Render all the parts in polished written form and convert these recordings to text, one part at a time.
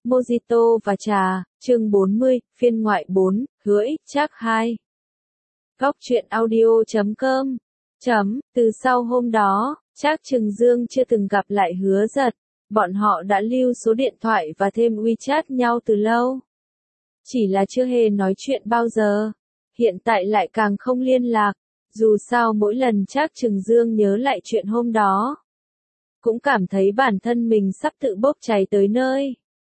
Mojito và trà, chương 40, phiên ngoại 4, hứa ích Trác 2. Góc truyện audio.com. Từ sau hôm đó, Trác Trừng Dương chưa từng gặp lại Hứa Giật. Bọn họ đã lưu số điện thoại và thêm WeChat nhau từ lâu. Chỉ là chưa hề nói chuyện bao giờ. Hiện tại lại càng không liên lạc. Dù sao mỗi lần Trác Trừng Dương nhớ lại chuyện hôm đó, cũng cảm thấy bản thân mình sắp tự bốc cháy tới nơi.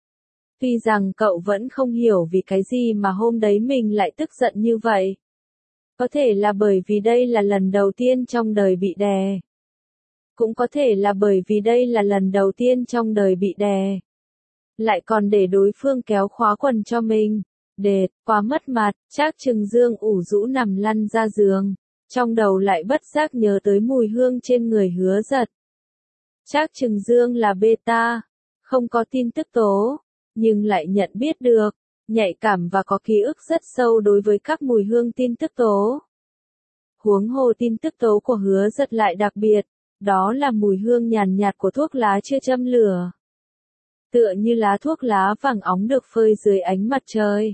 Tuy rằng cậu vẫn không hiểu vì cái gì mà hôm đấy mình lại tức giận như vậy. Có thể là bởi vì đây là lần đầu tiên trong đời bị đè. Cũng có thể là bởi vì đây là lần đầu tiên trong đời bị đè. Lại còn để đối phương kéo khóa quần cho mình. Đệt, quá mất mặt. Trác Trừng Dương ủ rũ nằm lăn ra giường. Trong đầu lại bất giác nhớ tới mùi hương trên người Hứa Giật. Trác Trừng Dương là beta, không có tin tức tố, nhưng lại nhận biết được, nhạy cảm và có ký ức rất sâu đối với các mùi hương tin tức tố. Huống hồ tin tức tố của Hứa Giật lại đặc biệt, đó là mùi hương nhàn nhạt của thuốc lá chưa châm lửa. Tựa như lá thuốc lá vàng óng được phơi dưới ánh mặt trời.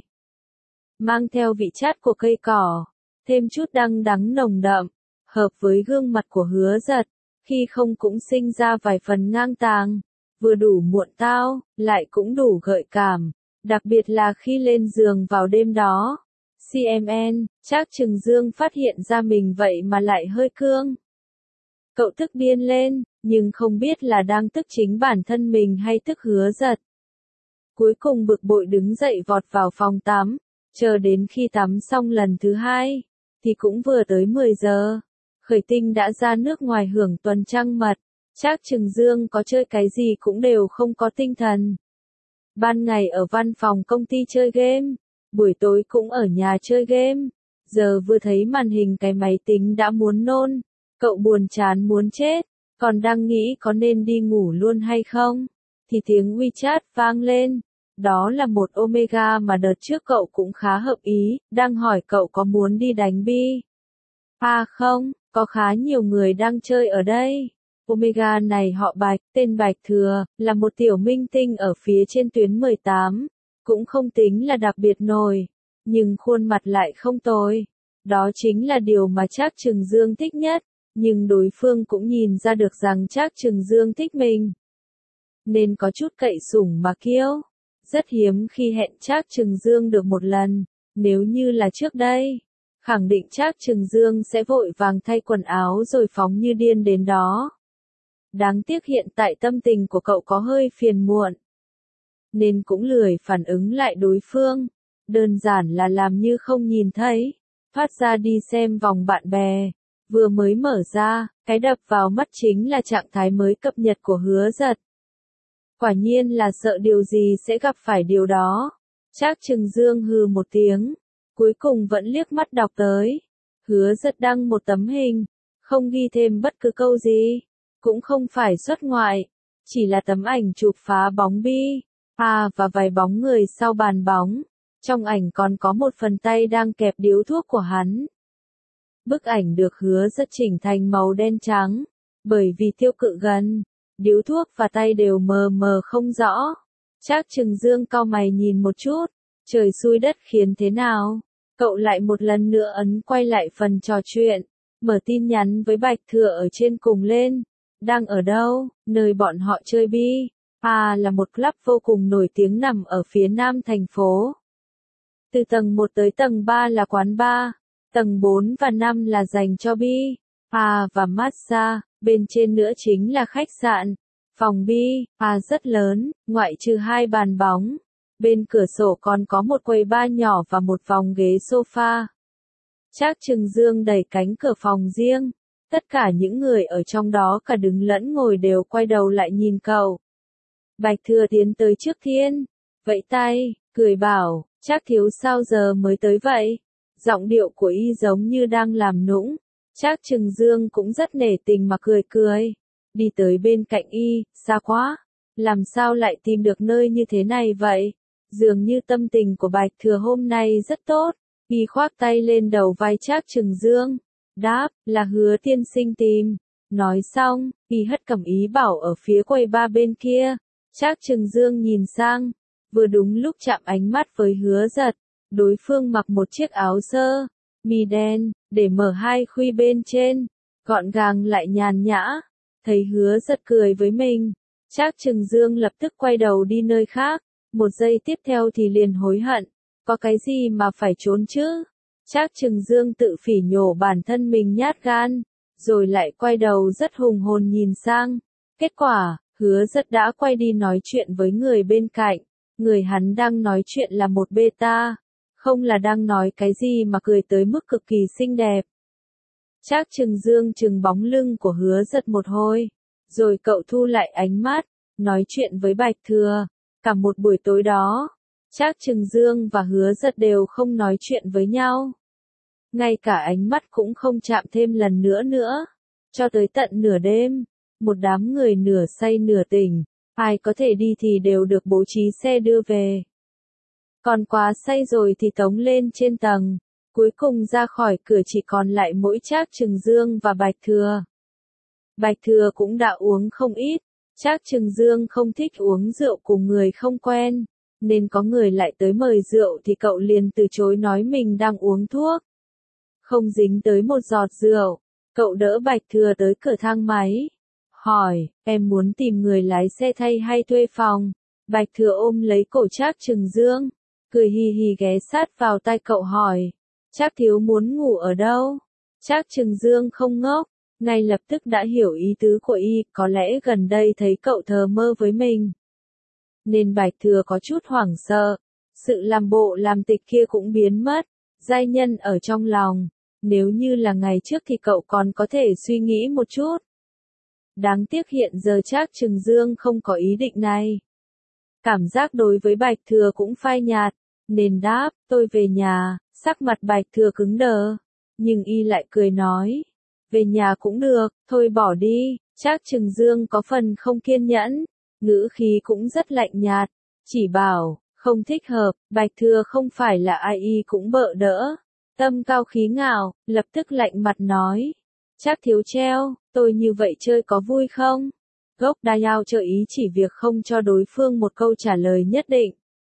Mang theo vị chát của cây cỏ, thêm chút đắng đắng nồng đậm, hợp với gương mặt của Hứa Giật. Khi không cũng sinh ra vài phần ngang tàng, vừa đủ muộn tao, lại cũng đủ gợi cảm, đặc biệt là khi lên giường vào đêm đó. CMN, Trác Trừng Dương phát hiện ra mình vậy mà lại hơi cương. Cậu tức điên lên, nhưng không biết là đang tức chính bản thân mình hay tức Hứa Giật. Cuối cùng bực bội đứng dậy vọt vào phòng tắm, chờ đến khi tắm xong lần thứ hai, thì cũng vừa tới 10 giờ. Khởi Tinh đã ra nước ngoài hưởng tuần trăng mật, Trác Trừng Dương có chơi cái gì cũng đều không có tinh thần. Ban ngày ở văn phòng công ty chơi game, buổi tối cũng ở nhà chơi game, giờ vừa thấy màn hình cái máy tính đã muốn nôn, cậu buồn chán muốn chết, còn đang nghĩ có nên đi ngủ luôn hay không, thì tiếng WeChat vang lên. Đó là một Omega mà đợt trước cậu cũng khá hợp ý, đang hỏi cậu có muốn đi đánh bi. À không, có khá nhiều người đang chơi ở đây. Omega này họ Bạch, tên Bạch Thừa, là một tiểu minh tinh ở phía trên tuyến 18. Cũng không tính là đặc biệt nổi, nhưng khuôn mặt lại không tồi. Đó chính là điều mà Trác Trừng Dương thích nhất, nhưng đối phương cũng nhìn ra được rằng Trác Trừng Dương thích mình. Nên có chút cậy sủng mà kiêu. Rất hiếm khi hẹn Trác Trừng Dương được một lần, nếu như là trước đây, khẳng định Trác Trừng Dương sẽ vội vàng thay quần áo rồi phóng như điên đến đó. Đáng tiếc hiện tại tâm tình của cậu có hơi phiền muộn, nên cũng lười phản ứng lại đối phương, đơn giản là làm như không nhìn thấy, thoát ra đi xem vòng bạn bè. Vừa mới mở ra, cái đập vào mắt chính là trạng thái mới cập nhật của Hứa Giật. Quả nhiên là sợ điều gì sẽ gặp phải điều đó. Trác Trừng Dương hừ một tiếng, cuối cùng vẫn liếc mắt đọc tới. Hứa Giật đăng một tấm hình, không ghi thêm bất cứ câu gì, cũng không phải xuất ngoại, chỉ là tấm ảnh chụp phá bóng bi, và vài bóng người sau bàn bóng. Trong ảnh còn có một phần tay đang kẹp điếu thuốc của hắn. Bức ảnh được Hứa Giật chỉnh thành màu đen trắng, bởi vì tiêu cự gần, điếu thuốc và tay đều mờ mờ không rõ. Trác Trừng Dương cau mày nhìn một chút, trời xui đất khiến thế nào. Cậu lại một lần nữa ấn quay lại phần trò chuyện, mở tin nhắn với Bạch Thừa ở trên cùng lên. Đang ở đâu? Nơi bọn họ chơi bi. Là một club vô cùng nổi tiếng nằm ở phía nam thành phố. Từ tầng 1 tới tầng 3 là quán bar, tầng 4 và 5 là dành cho bi, và massage, bên trên nữa chính là khách sạn. Phòng bi, rất lớn, ngoại trừ 2 bàn bóng. Bên cửa sổ còn có một quầy bar nhỏ và một vòng ghế sofa. Trác Trừng Dương đẩy cánh cửa phòng riêng. Tất cả những người ở trong đó cả đứng lẫn ngồi đều quay đầu lại nhìn cậu. Bạch Thừa tiến tới trước Thiên, vẫy tay, cười bảo, Trác thiếu sao giờ mới tới vậy? Giọng điệu của y giống như đang làm nũng. Trác Trừng Dương cũng rất nể tình mà cười cười. Đi tới bên cạnh y, xa quá. Làm sao lại tìm được nơi như thế này vậy? Dường như tâm tình của Bạch Thừa hôm nay rất tốt. Y khoác tay lên đầu vai Trác Trừng Dương. Đáp, là Hứa tiên sinh tìm. Nói xong, y hất cẩm ý bảo ở phía quầy ba bên kia. Trác Trừng Dương nhìn sang, vừa đúng lúc chạm ánh mắt với Hứa Giật. Đối phương mặc một chiếc áo sơ mi đen, để mở hai khuy bên trên, gọn gàng lại nhàn nhã. Thấy Hứa Giật cười với mình, Trác Trừng Dương lập tức quay đầu đi nơi khác, một giây tiếp theo thì liền hối hận, có cái gì mà phải trốn chứ? Trác Trừng Dương tự phỉ nhổ bản thân mình nhát gan, rồi lại quay đầu rất hùng hồn nhìn sang. Kết quả, Hứa Giật đã quay đi nói chuyện với người bên cạnh, người hắn đang nói chuyện là một beta, không là đang nói cái gì mà cười tới mức cực kỳ xinh đẹp. Trác Trừng Dương trừng bóng lưng của Hứa Giật một hồi, rồi cậu thu lại ánh mắt, nói chuyện với Bạch Thừa. Cả một buổi tối đó, Trác Trừng Dương và Hứa Giật đều không nói chuyện với nhau. Ngay cả ánh mắt cũng không chạm thêm lần nữa. Cho tới tận nửa đêm, một đám người nửa say nửa tỉnh, ai có thể đi thì đều được bố trí xe đưa về. Còn quá say rồi thì tống lên trên tầng. Cuối cùng ra khỏi cửa chỉ còn lại mỗi Trác Trừng Dương và Bạch Thừa. Bạch Thừa cũng đã uống không ít. Trác Trừng Dương không thích uống rượu cùng người không quen, nên có người lại tới mời rượu thì cậu liền từ chối nói mình đang uống thuốc. Không dính tới một giọt rượu, cậu đỡ Bạch Thừa tới cửa thang máy. Hỏi, em muốn tìm người lái xe thay hay thuê phòng? Bạch Thừa ôm lấy cổ Trác Trừng Dương, cười hì hì ghé sát vào tai cậu hỏi, Trác thiếu muốn ngủ ở đâu? Trác Trừng Dương không ngốc, ngay lập tức đã hiểu ý tứ của y, có lẽ gần đây thấy cậu thờ mơ với mình. Nên Bạch Thừa có chút hoảng sợ, sự làm bộ làm tịch kia cũng biến mất, giai nhân ở trong lòng, nếu như là ngày trước thì cậu còn có thể suy nghĩ một chút. Đáng tiếc hiện giờ Trác Trừng Dương không có ý định này. Cảm giác đối với Bạch Thừa cũng phai nhạt, nên đáp, tôi về nhà. Sắc mặt Bạch Thừa cứng đờ, nhưng y lại cười nói, về nhà cũng được, thôi bỏ đi. Trác Trừng Dương có phần không kiên nhẫn, ngữ khí cũng rất lạnh nhạt, chỉ bảo, không thích hợp. Bạch Thừa không phải là ai y cũng bợ đỡ, tâm cao khí ngạo, lập tức lạnh mặt nói, Trác thiếu treo, tôi như vậy chơi có vui không? Gốc đa yao trợ ý chỉ việc không cho đối phương một câu trả lời nhất định.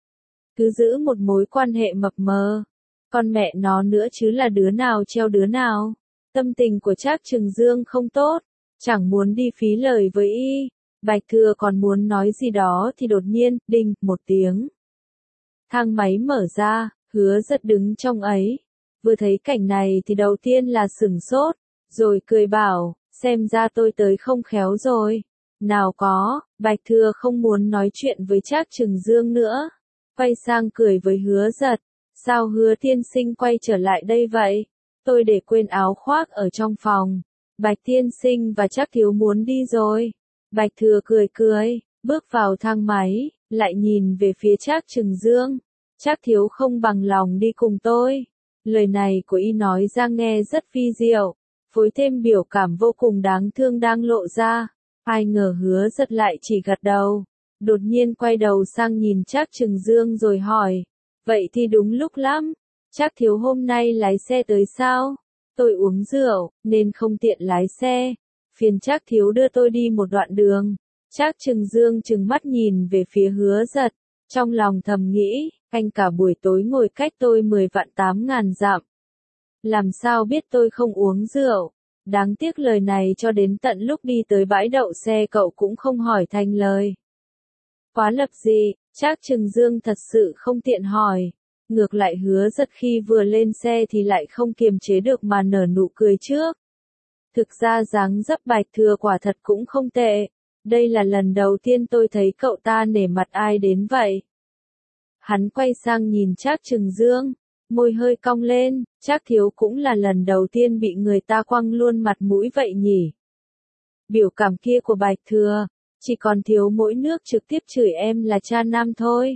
Cứ giữ một mối quan hệ mập mờ. Con mẹ nó nữa chứ là đứa nào treo đứa nào. Tâm tình của Trác Trừng Dương không tốt, chẳng muốn đi phí lời với y. Bạch Thừa còn muốn nói gì đó thì đột nhiên, đinh, một tiếng. Thang máy mở ra, Hứa Giật đứng trong ấy. Vừa thấy cảnh này thì đầu tiên là sửng sốt, rồi cười bảo, xem ra tôi tới không khéo rồi. Nào có, Bạch Thừa không muốn nói chuyện với Trác Trừng Dương nữa. Quay sang cười với Hứa Giật. Sao Hứa tiên sinh quay trở lại đây vậy? Tôi để quên áo khoác ở trong phòng. Bạch tiên sinh và Trác thiếu muốn đi rồi. Bạch Thừa cười, bước vào thang máy, lại nhìn về phía Trác Trừng Dương. Trác thiếu không bằng lòng đi cùng tôi. Lời này của y nói ra nghe rất vi diệu, phối thêm biểu cảm vô cùng đáng thương đang lộ ra. Ai ngờ Hứa Giật lại chỉ gật đầu. Đột nhiên quay đầu sang nhìn Trác Trừng Dương rồi hỏi. Vậy thì đúng lúc lắm. Trác thiếu hôm nay lái xe tới sao? Tôi uống rượu, nên không tiện lái xe. Phiền Trác thiếu đưa tôi đi một đoạn đường. Trác Trừng Dương trừng mắt nhìn về phía Hứa Giật. Trong lòng thầm nghĩ, anh cả buổi tối ngồi cách tôi 10.800.000 dặm. Làm sao biết tôi không uống rượu? Đáng tiếc lời này cho đến tận lúc đi tới bãi đậu xe cậu cũng không hỏi thành lời. Quá lập dị, Trác Trừng Dương thật sự không tiện hỏi. Ngược lại Hứa Giật khi vừa lên xe thì lại không kiềm chế được mà nở nụ cười trước. Thực ra dáng dấp Bạch Thừa quả thật cũng không tệ. Đây là lần đầu tiên tôi thấy cậu ta nể mặt ai đến vậy. Hắn quay sang nhìn Trác Trừng Dương, môi hơi cong lên, Trác thiếu cũng là lần đầu tiên bị người ta quăng luôn mặt mũi vậy nhỉ. Biểu cảm kia của Bạch Thừa, chỉ còn thiếu mỗi nước trực tiếp chửi em là cha nam thôi.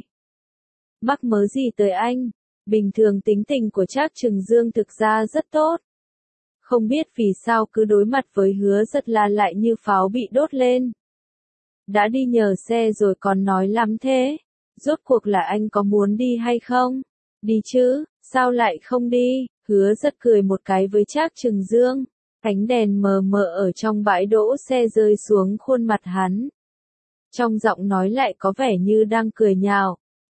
Mắc mớ gì tới anh? Bình thường tính tình của Trác Trừng Dương thực ra rất tốt. Không biết vì sao cứ đối mặt với Hứa Giật là lại như pháo bị đốt lên. Đã đi nhờ xe rồi còn nói lắm thế. Rốt cuộc là anh có muốn đi hay không? Đi chứ, sao lại không đi? Hứa Giật cười một cái với Trác Trừng Dương. Ánh đèn mờ mờ ở trong bãi đỗ xe rơi xuống khuôn mặt hắn. Trong giọng nói lại có vẻ như đang cười nhạo.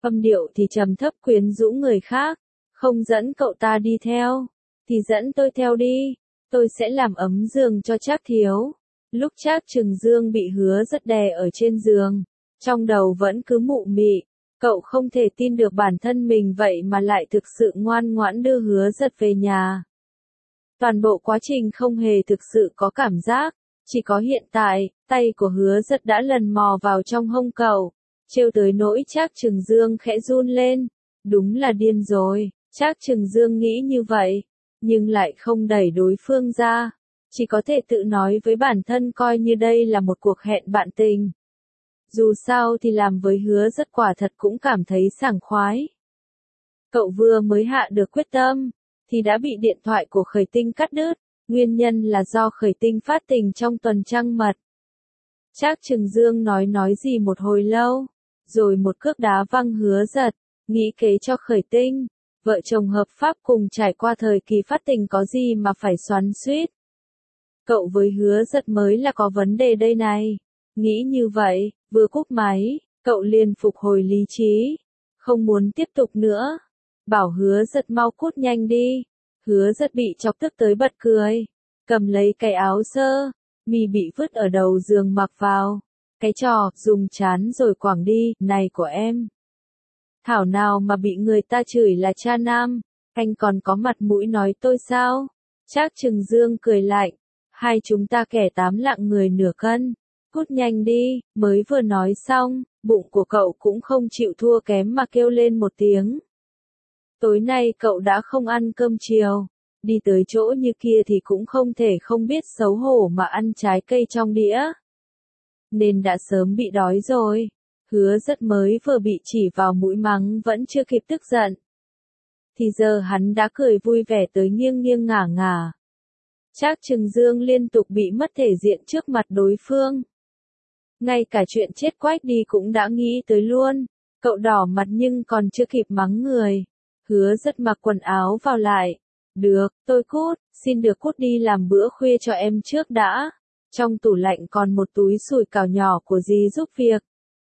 Âm điệu thì trầm thấp quyến rũ người khác. Không dẫn cậu ta đi theo, thì dẫn tôi theo đi. Tôi sẽ làm ấm giường cho Trác thiếu. Lúc Trác Trừng Dương bị Hứa Rất đè ở trên giường, trong đầu vẫn cứ mụ mị. Cậu không thể tin được bản thân mình vậy mà lại thực sự ngoan ngoãn đưa Hứa Rất về nhà. Toàn bộ quá trình không hề thực sự có cảm giác, chỉ có hiện tại, tay của Hứa Rất đã lần mò vào trong hông cậu, trêu tới nỗi Trác Trừng Dương khẽ run lên. Đúng là điên rồi, Trác Trừng Dương nghĩ như vậy, nhưng lại không đẩy đối phương ra, chỉ có thể tự nói với bản thân coi như đây là một cuộc hẹn bạn tình. Dù sao thì làm với Hứa Rất quả thật cũng cảm thấy sảng khoái. Cậu vừa mới hạ được quyết tâm, thì đã bị điện thoại của Khởi Tinh cắt đứt, nguyên nhân là do Khởi Tinh phát tình trong tuần trăng mật. Trác Trừng Dương nói gì một hồi lâu, rồi một cước đá văng Hứa Giật, nghĩ kế cho Khởi Tinh. Vợ chồng hợp pháp cùng trải qua thời kỳ phát tình có gì mà phải xoắn xuýt. Cậu với Hứa Giật mới là có vấn đề đây này. Nghĩ như vậy, vừa cúp máy, cậu liền phục hồi lý trí. Không muốn tiếp tục nữa. Bảo Hứa Giật mau cút nhanh đi. Hứa Giật bị chọc tức tới bật cười. Cầm lấy cái áo sơ, mi bị vứt ở đầu giường mặc vào. Cái trò, dùng chán rồi quẳng đi, này của em. Thảo nào mà bị người ta chửi là cha nam, anh còn có mặt mũi nói tôi sao? Trác Trừng Dương cười lạnh, hai chúng ta kẻ tám lạng người nửa cân, cút nhanh đi. Mới vừa nói xong, bụng của cậu cũng không chịu thua kém mà kêu lên một tiếng. Tối nay cậu đã không ăn cơm chiều, đi tới chỗ như kia thì cũng không thể không biết xấu hổ mà ăn trái cây trong đĩa. Nên đã sớm bị đói rồi. Hứa Rất mới vừa bị chỉ vào mũi mắng vẫn chưa kịp tức giận. Thì giờ hắn đã cười vui vẻ tới nghiêng nghiêng ngả ngả. Trác Trừng Dương liên tục bị mất thể diện trước mặt đối phương. Ngay cả chuyện chết quách đi cũng đã nghĩ tới luôn. Cậu đỏ mặt nhưng còn chưa kịp mắng người. Hứa Rất mặc quần áo vào lại. Được, tôi cút, xin được cút đi làm bữa khuya cho em trước đã. Trong tủ lạnh còn một túi sủi cảo nhỏ của dì giúp việc.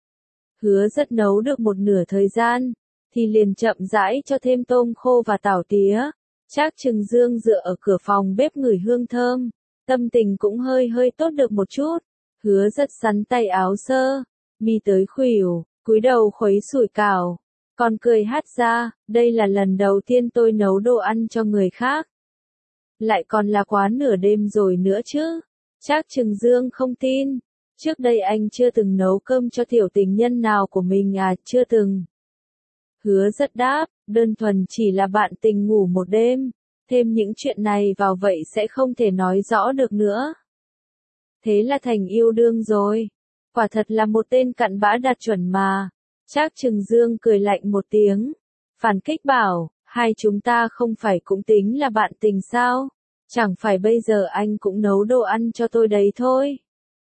Hứa Rất nấu được một nửa thời gian, thì liền chậm rãi cho thêm tôm khô và tảo tía. Trác Trừng Dương dựa ở cửa phòng bếp ngửi hương thơm, tâm tình cũng hơi tốt được một chút. Hứa Rất sắn tay áo sơ, mi tới khuỷu, cúi đầu khuấy sủi cảo, còn cười hát ra, đây là lần đầu tiên tôi nấu đồ ăn cho người khác. Lại còn là quá nửa đêm rồi nữa chứ. Trác Trừng Dương không tin. Trước đây anh chưa từng nấu cơm cho tiểu tình nhân nào của mình à, chưa từng. Hứa Rất đáp, đơn thuần chỉ là bạn tình ngủ một đêm, thêm những chuyện này vào vậy sẽ không thể nói rõ được nữa. Thế là thành yêu đương rồi. Quả thật là một tên cặn bã đạt chuẩn mà. Trác Trừng Dương cười lạnh một tiếng, phản kích bảo, hai chúng ta không phải cũng tính là bạn tình sao? Chẳng phải bây giờ anh cũng nấu đồ ăn cho tôi đấy thôi.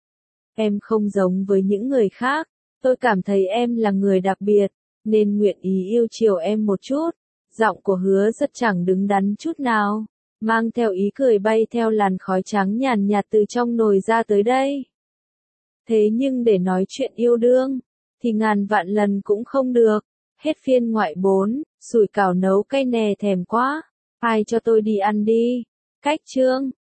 Em không giống với những người khác, tôi cảm thấy em là người đặc biệt, nên nguyện ý yêu chiều em một chút. Giọng của Hứa Rất chẳng đứng đắn chút nào, mang theo ý cười bay theo làn khói trắng nhàn nhạt từ trong nồi ra tới đây. Thế nhưng để nói chuyện yêu đương, thì ngàn vạn lần cũng không được. Hết phiên ngoại 4, sủi cảo nấu cay nè thèm quá. Ai cho tôi đi ăn đi. Cách chương